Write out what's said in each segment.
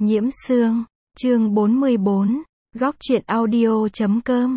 Nhiễm Sương, chương 44, góc truyện audio.com.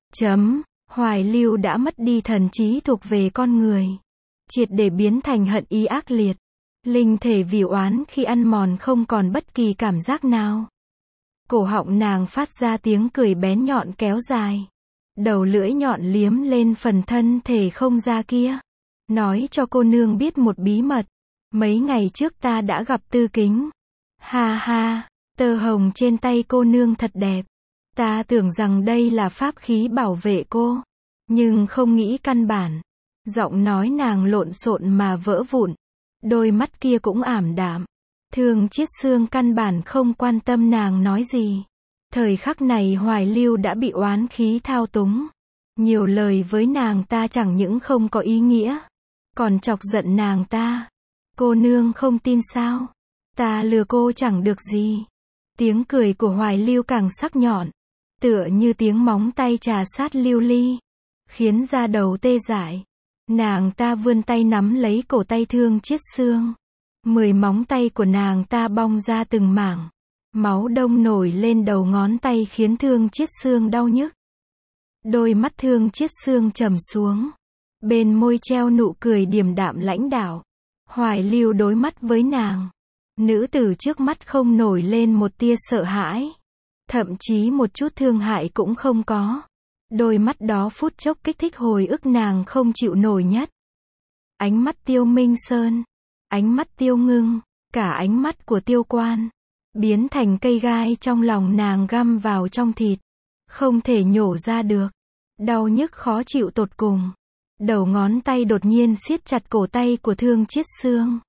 Hoài Lưu đã mất đi thần trí thuộc về con người, triệt để biến thành hận ý ác liệt. Linh thể vì oán khi ăn mòn không còn bất kỳ cảm giác nào. Cổ họng nàng phát ra tiếng cười bén nhọn kéo dài. Đầu lưỡi nhọn liếm lên phần thân thể không da kia. Nói cho cô nương biết một bí mật. Mấy ngày trước ta đã gặp Tư Kính. Ha ha, tơ hồng trên tay cô nương thật đẹp. Ta tưởng rằng đây là pháp khí bảo vệ cô. Nhưng không nghĩ căn bản. Giọng nói nàng lộn xộn mà vỡ vụn. Đôi mắt kia cũng ảm đạm. Thương Chiết Xương căn bản không quan tâm nàng nói gì. Thời khắc này Hoài Lưu đã bị oán khí thao túng. Nhiều lời với nàng ta chẳng những không có ý nghĩa, còn chọc giận nàng ta. Cô nương không tin sao? Ta lừa cô chẳng được gì. Tiếng cười của Hoài Lưu càng sắc nhọn, tựa như tiếng móng tay trà sát lưu ly, khiến da đầu tê dại. Nàng ta vươn tay nắm lấy cổ tay Thương Chiết Xương. 10 móng tay của nàng ta bong ra từng mảng. Máu đông nổi lên đầu ngón tay khiến Thương Chiết Xương đau nhức. Đôi mắt Thương Chiết Xương trầm xuống. Bên môi treo nụ cười điềm đạm lãnh đạm. Hoài Lưu đối mắt với nàng. Nữ tử trước mắt không nổi lên một tia sợ hãi. Thậm chí một chút thương hại cũng không có. Đôi mắt đó phút chốc kích thích hồi ức nàng không chịu nổi nhất. Ánh mắt Tiêu Minh Sơn, ánh mắt Tiêu Ngưng, cả ánh mắt của Tiêu Quan, biến thành cây gai trong lòng nàng găm vào trong thịt. Không thể nhổ ra được. Đau nhức khó chịu tột cùng. Đầu ngón tay đột nhiên siết chặt cổ tay của Thương Chiết Xương.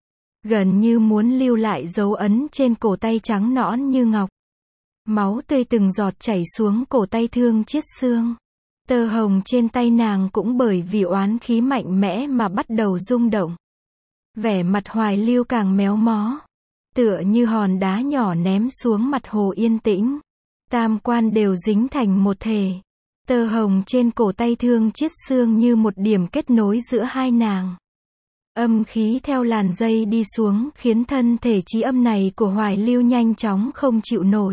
Gần như muốn lưu lại dấu ấn trên cổ tay trắng nõn như ngọc. Máu tươi từng giọt chảy xuống cổ tay Thương Chiết Xương. Tơ hồng trên tay nàng cũng bởi vì oán khí mạnh mẽ mà bắt đầu rung động. Vẻ mặt Hoài Lưu càng méo mó. Tựa như hòn đá nhỏ ném xuống mặt hồ yên tĩnh. Tam quan đều dính thành một thể. Tơ hồng trên cổ tay Thương Chiết Xương như một điểm kết nối giữa hai nàng. Âm khí theo làn dây đi xuống khiến thân thể trí âm này của Hoài Lưu nhanh chóng không chịu nổi.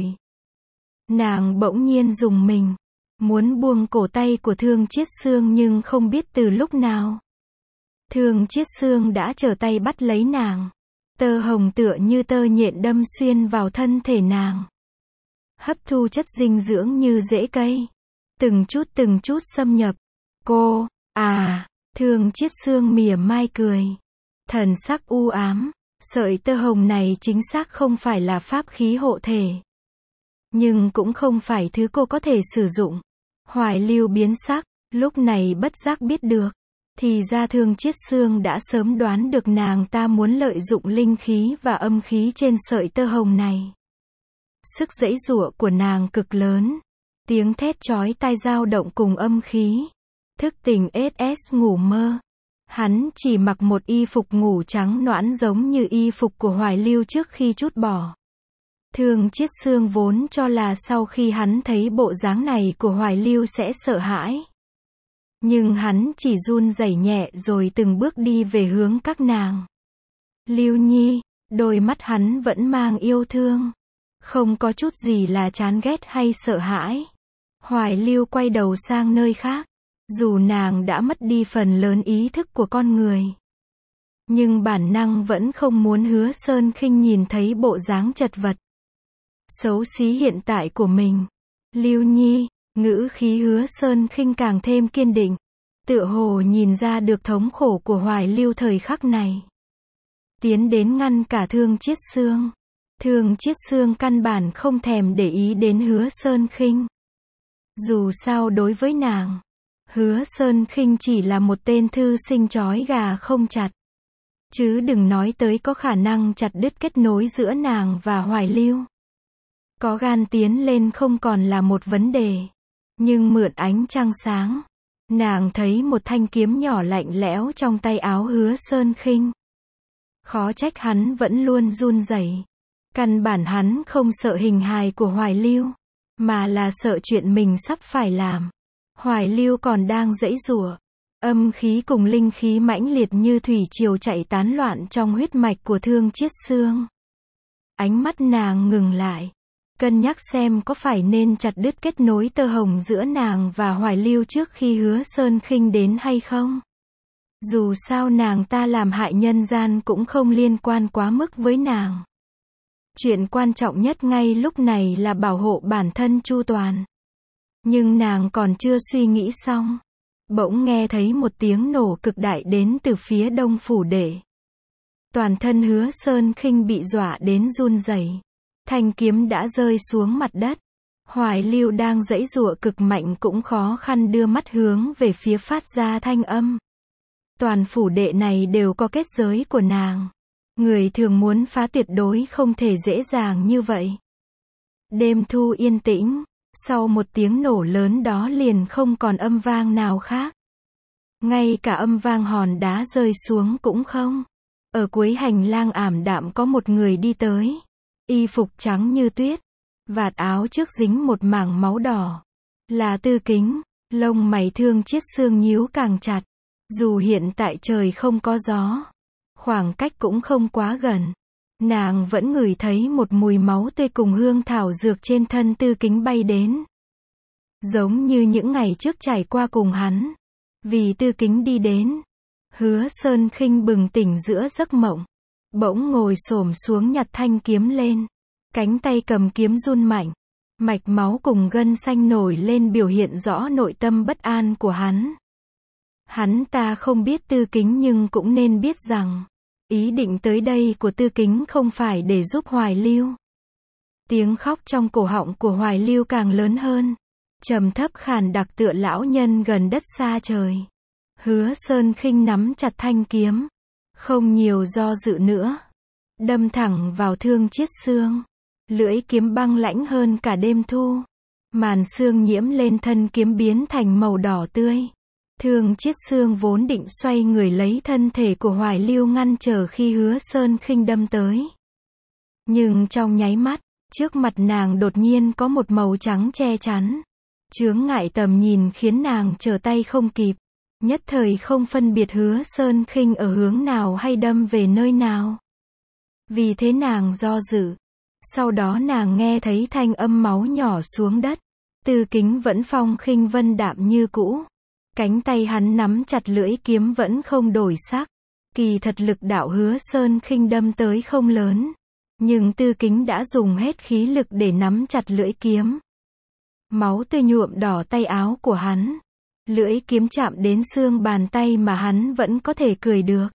Nàng bỗng nhiên rùng mình. Muốn buông cổ tay của Thương Chiết Xương nhưng không biết từ lúc nào. Thương Chiết Xương đã trở tay bắt lấy nàng. Tơ hồng tựa như tơ nhện đâm xuyên vào thân thể nàng. Hấp thu chất dinh dưỡng như rễ cây. Từng chút xâm nhập. Cô, Thương Chiết Xương mỉa mai cười. Thần sắc u ám. Sợi tơ hồng này chính xác không phải là pháp khí hộ thể. Nhưng cũng không phải thứ cô có thể sử dụng. Hoài Lưu biến sắc, lúc này bất giác biết được. Thì ra Thương Chiết Xương đã sớm đoán được nàng ta muốn lợi dụng linh khí và âm khí trên sợi tơ hồng này. Sức giãy giụa của nàng cực lớn. Tiếng thét chói tai dao động cùng âm khí. Thức tỉnh SS ngủ mơ. Hắn chỉ mặc một y phục ngủ trắng nõn giống như y phục của Hoài Lưu trước khi trút bỏ. Thương Chiết Xương vốn cho là sau khi hắn thấy bộ dáng này của Hoài Lưu sẽ sợ hãi. Nhưng hắn chỉ run rẩy nhẹ rồi từng bước đi về hướng các nàng. Lưu Nhi, đôi mắt hắn vẫn mang yêu thương. Không có chút gì là chán ghét hay sợ hãi. Hoài Lưu quay đầu sang nơi khác. Dù nàng đã mất đi phần lớn ý thức của con người. Nhưng bản năng vẫn không muốn Hứa Sơn Khinh nhìn thấy bộ dáng chật vật. Xấu xí hiện tại của mình. Lưu Nhi, ngữ khí Hứa Sơn Khinh càng thêm kiên định. Tựa hồ nhìn ra được thống khổ của Hoài Lưu thời khắc này. Tiến đến ngăn cả Thương Chiết Xương. Thương Chiết Xương căn bản không thèm để ý đến Hứa Sơn Khinh. Dù sao đối với nàng, Hứa Sơn Khinh chỉ là một tên thư sinh chói gà không chặt. Chứ đừng nói tới có khả năng chặt đứt kết nối giữa nàng và Hoài Lưu. Có gan tiến lên không còn là một vấn đề. Nhưng mượn ánh trăng sáng, nàng thấy một thanh kiếm nhỏ lạnh lẽo trong tay áo Hứa Sơn Khinh. Khó trách hắn vẫn luôn run rẩy. Căn bản hắn không sợ hình hài của Hoài Lưu, mà là sợ chuyện mình sắp phải làm. Hoài Lưu còn đang giãy giụa. Âm khí cùng linh khí mãnh liệt như thủy triều chạy tán loạn trong huyết mạch của Thương Chiết Xương. Ánh mắt nàng ngừng lại. Cân nhắc xem có phải nên chặt đứt kết nối tơ hồng giữa nàng và Hoài Lưu trước khi Hứa Sơn Khinh đến hay không. Dù sao nàng ta làm hại nhân gian cũng không liên quan quá mức với nàng. Chuyện quan trọng nhất ngay lúc này là bảo hộ bản thân chu toàn. Nhưng nàng còn chưa suy nghĩ xong. Bỗng nghe thấy một tiếng nổ cực đại đến từ phía đông phủ đệ. Toàn thân Hứa Sơn Khinh bị dọa đến run rẩy. Thanh kiếm đã rơi xuống mặt đất. Hoài Lưu đang giãy giụa cực mạnh cũng khó khăn đưa mắt hướng về phía phát ra thanh âm. Toàn phủ đệ này đều có kết giới của nàng. Người thường muốn phá tuyệt đối không thể dễ dàng như vậy. Đêm thu yên tĩnh, sau một tiếng nổ lớn đó liền không còn âm vang nào khác. Ngay cả âm vang hòn đá rơi xuống cũng không. Ở cuối hành lang ảm đạm có một người đi tới. Y phục trắng như tuyết, vạt áo trước dính một mảng máu đỏ. Là Tư Kính, lông mày Thương Chiết Xương nhíu càng chặt. Dù hiện tại trời không có gió, khoảng cách cũng không quá gần, nàng vẫn ngửi thấy một mùi máu tươi cùng hương thảo dược trên thân Tư Kính bay đến. Giống như những ngày trước trải qua cùng hắn. Vì Tư Kính đi đến, Hứa Sơn Khinh bừng tỉnh giữa giấc mộng. Bỗng ngồi xổm xuống nhặt thanh kiếm lên. Cánh tay cầm kiếm run mạnh. Mạch máu cùng gân xanh nổi lên biểu hiện rõ nội tâm bất an của hắn. Hắn ta không biết Tư Kính nhưng cũng nên biết rằng, ý định tới đây của Tư Kính không phải để giúp Hoài Lưu. Tiếng khóc trong cổ họng của Hoài Lưu càng lớn hơn. Trầm thấp khàn đặc tựa lão nhân gần đất xa trời. Hứa Sơn Khinh nắm chặt thanh kiếm. Không nhiều do dự nữa. Đâm thẳng vào Thương Chiết Xương. Lưỡi kiếm băng lãnh hơn cả đêm thu. Màn xương nhiễm lên thân kiếm biến thành màu đỏ tươi. Thương Chiết Xương vốn định xoay người lấy thân thể của Hoài Lưu ngăn trở khi Hứa Sơn Khinh đâm tới. Nhưng trong nháy mắt, trước mặt nàng đột nhiên có một màu trắng che chắn. Chướng ngại tầm nhìn khiến nàng trở tay không kịp. Nhất thời không phân biệt Hứa Sơn Khinh ở hướng nào hay đâm về nơi nào. Vì thế nàng do dự. Sau đó nàng nghe thấy thanh âm máu nhỏ xuống đất. Tư Kính vẫn phong khinh vân đạm như cũ. Cánh tay hắn nắm chặt lưỡi kiếm vẫn không đổi sắc. Kỳ thật lực đạo Hứa Sơn Khinh đâm tới không lớn. Nhưng Tư Kính đã dùng hết khí lực để nắm chặt lưỡi kiếm. Máu tươi nhuộm đỏ tay áo của hắn. Lưỡi kiếm chạm đến xương bàn tay mà hắn vẫn có thể cười được.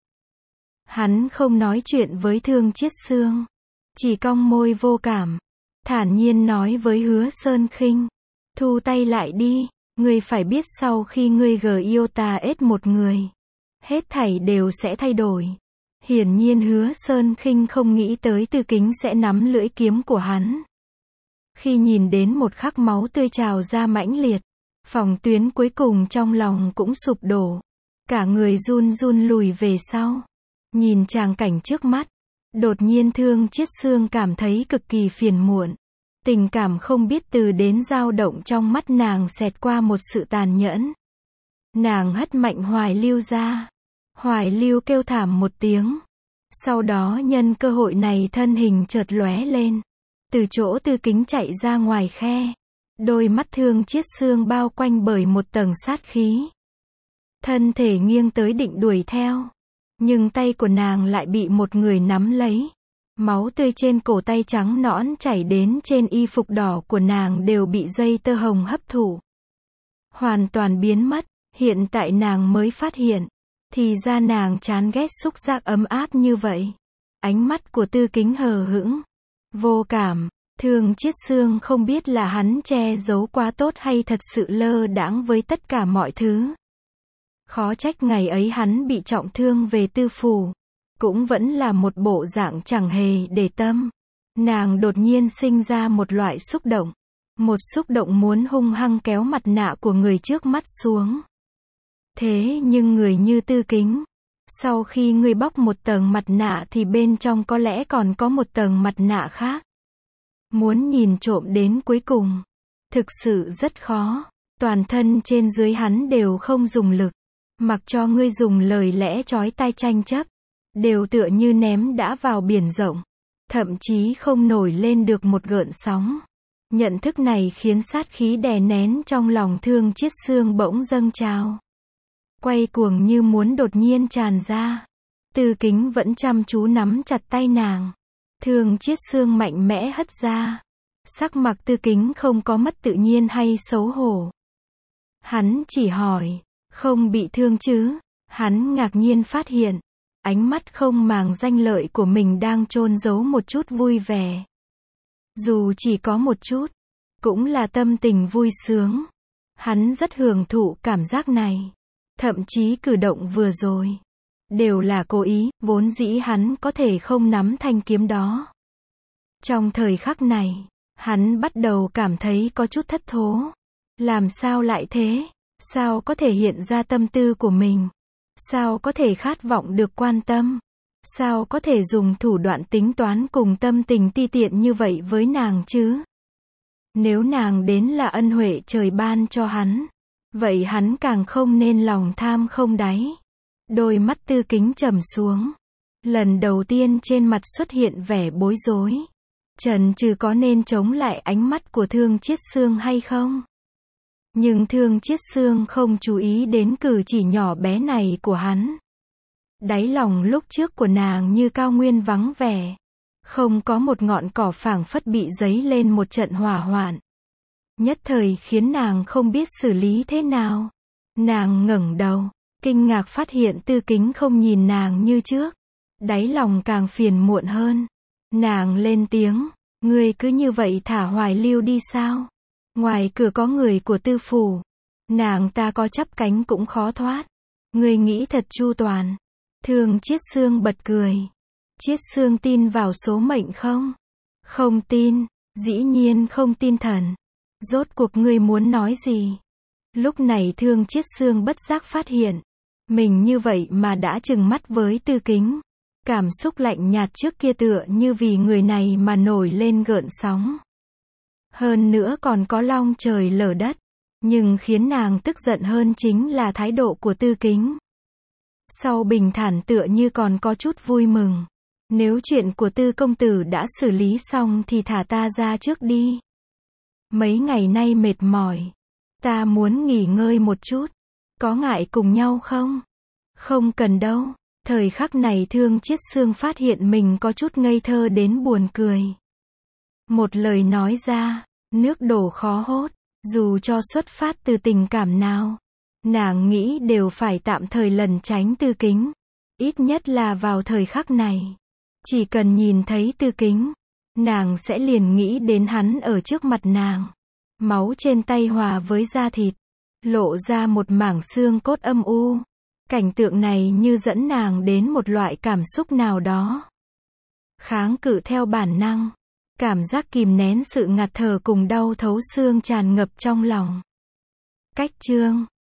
Hắn không nói chuyện với Thương Chiết Xương. Chỉ cong môi vô cảm. Thản nhiên nói với Hứa Sơn Khinh. Thu tay lại đi. Ngươi phải biết sau khi ngươi yêu ta ết một người. Hết thảy đều sẽ thay đổi. Hiển nhiên Hứa Sơn Khinh không nghĩ tới Tư Kính sẽ nắm lưỡi kiếm của hắn. Khi nhìn đến một khắc máu tươi trào ra mãnh liệt. Phòng tuyến cuối cùng trong lòng cũng sụp đổ. Cả người run run lùi về sau. Nhìn tràng cảnh trước mắt. Đột nhiên Thương Chiết Xương cảm thấy cực kỳ phiền muộn. Tình cảm không biết từ đến dao động trong mắt nàng xẹt qua một sự tàn nhẫn. Nàng hất mạnh Hoài Lưu ra. Hoài Lưu kêu thảm một tiếng. Sau đó nhân cơ hội này thân hình chợt lóe lên. Từ chỗ Tư Kính chạy ra ngoài khe. Đôi mắt Thương Chiết Xương bao quanh bởi một tầng sát khí. Thân thể nghiêng tới định đuổi theo. Nhưng tay của nàng lại bị một người nắm lấy. Máu tươi trên cổ tay trắng nõn chảy đến trên y phục đỏ của nàng đều bị dây tơ hồng hấp thụ. Hoàn toàn biến mất, hiện tại nàng mới phát hiện. Thì ra nàng chán ghét xúc giác ấm áp như vậy. Ánh mắt của Tư Kính hờ hững. Vô cảm, Thương Chiết Xương không biết là hắn che giấu quá tốt hay thật sự lơ đãng với tất cả mọi thứ. Khó trách ngày ấy hắn bị trọng thương về Tư phủ. Cũng vẫn là một bộ dạng chẳng hề để tâm. Nàng đột nhiên sinh ra một loại xúc động. Một xúc động muốn hung hăng kéo mặt nạ của người trước mắt xuống. Thế nhưng người như Tư Kính. Sau khi ngươi bóc một tầng mặt nạ thì bên trong có lẽ còn có một tầng mặt nạ khác. Muốn nhìn trộm đến cuối cùng. Thực sự rất khó. Toàn thân trên dưới hắn đều không dùng lực. Mặc cho ngươi dùng lời lẽ chói tai tranh chấp. Đều tựa như ném đã vào biển rộng. thậm chí không nổi lên được một gợn sóng. Nhận thức này khiến sát khí đè nén trong lòng Thương Chiết Xương bỗng dâng trào. Quay cuồng như muốn đột nhiên tràn ra. Tư Kính vẫn chăm chú nắm chặt tay nàng. Thương Chiết Xương mạnh mẽ hất ra. Sắc mặt Tư Kính không có mất tự nhiên hay xấu hổ. Hắn chỉ hỏi, không bị thương chứ? Hắn ngạc nhiên phát hiện, ánh mắt không màng danh lợi của mình đang chôn giấu một chút vui vẻ. Dù chỉ có một chút, cũng là tâm tình vui sướng. Hắn rất hưởng thụ cảm giác này. Thậm chí cử động vừa rồi đều là cố ý, vốn dĩ hắn có thể không nắm thanh kiếm đó. Trong thời khắc này, hắn bắt đầu cảm thấy có chút thất thố. Làm sao lại thế? Sao có thể hiện ra tâm tư của mình? Sao có thể khát vọng được quan tâm? Sao có thể dùng thủ đoạn tính toán cùng tâm tình ti tiện như vậy với nàng chứ? Nếu nàng đến là ân huệ trời ban cho hắn, vậy hắn càng không nên lòng tham không đáy. Đôi mắt Tư Kính trầm xuống. Lần đầu tiên trên mặt xuất hiện vẻ bối rối. Trần trừ có nên chống lại ánh mắt của Thương Chiết Xương hay không? Nhưng Thương Chiết Xương không chú ý đến cử chỉ nhỏ bé này của hắn. Đáy lòng lúc trước của nàng như cao nguyên vắng vẻ. Không có một ngọn cỏ phảng phất bị dấy lên một trận hỏa hoạn. Nhất thời khiến nàng không biết xử lý thế nào. Nàng ngẩng đầu, kinh ngạc phát hiện Tư Kính không nhìn nàng như trước. Đáy lòng càng phiền muộn hơn. Nàng lên tiếng, ngươi cứ như vậy thả Hoài Lưu đi sao? Ngoài cửa có người của Tư phủ, nàng ta có chắp cánh cũng khó thoát. Ngươi nghĩ thật chu toàn. Thương Chiết Xương bật cười. Chiết Xương tin vào số mệnh không? Không tin, dĩ nhiên không tin thần. Rốt cuộc ngươi muốn nói gì? Lúc này Thương Chiết Xương bất giác phát hiện, mình như vậy mà đã trừng mắt với Tư Kính. Cảm xúc lạnh nhạt trước kia tựa như vì người này mà nổi lên gợn sóng. Hơn nữa còn có long trời lở đất. Nhưng khiến nàng tức giận hơn chính là thái độ của Tư Kính. Sau bình thản tựa như còn có chút vui mừng. Nếu chuyện của Tư công tử đã xử lý xong thì thả ta ra trước đi. Mấy ngày nay mệt mỏi. Ta muốn nghỉ ngơi một chút. Có ngại cùng nhau không? Không cần đâu. Thời khắc này Thương Chiết Xương phát hiện mình có chút ngây thơ đến buồn cười. Một lời nói ra, nước đổ khó hốt. Dù cho xuất phát từ tình cảm nào, nàng nghĩ đều phải tạm thời lẩn tránh Tư Kính. Ít nhất là vào thời khắc này. Chỉ cần nhìn thấy Tư Kính, nàng sẽ liền nghĩ đến hắn ở trước mặt nàng. Máu trên tay hòa với da thịt, lộ ra một mảng xương cốt âm u. Cảnh tượng này như dẫn nàng đến một loại cảm xúc nào đó. Kháng cự theo bản năng. Cảm giác kìm nén sự ngạt thở cùng đau thấu xương tràn ngập trong lòng. Cách chương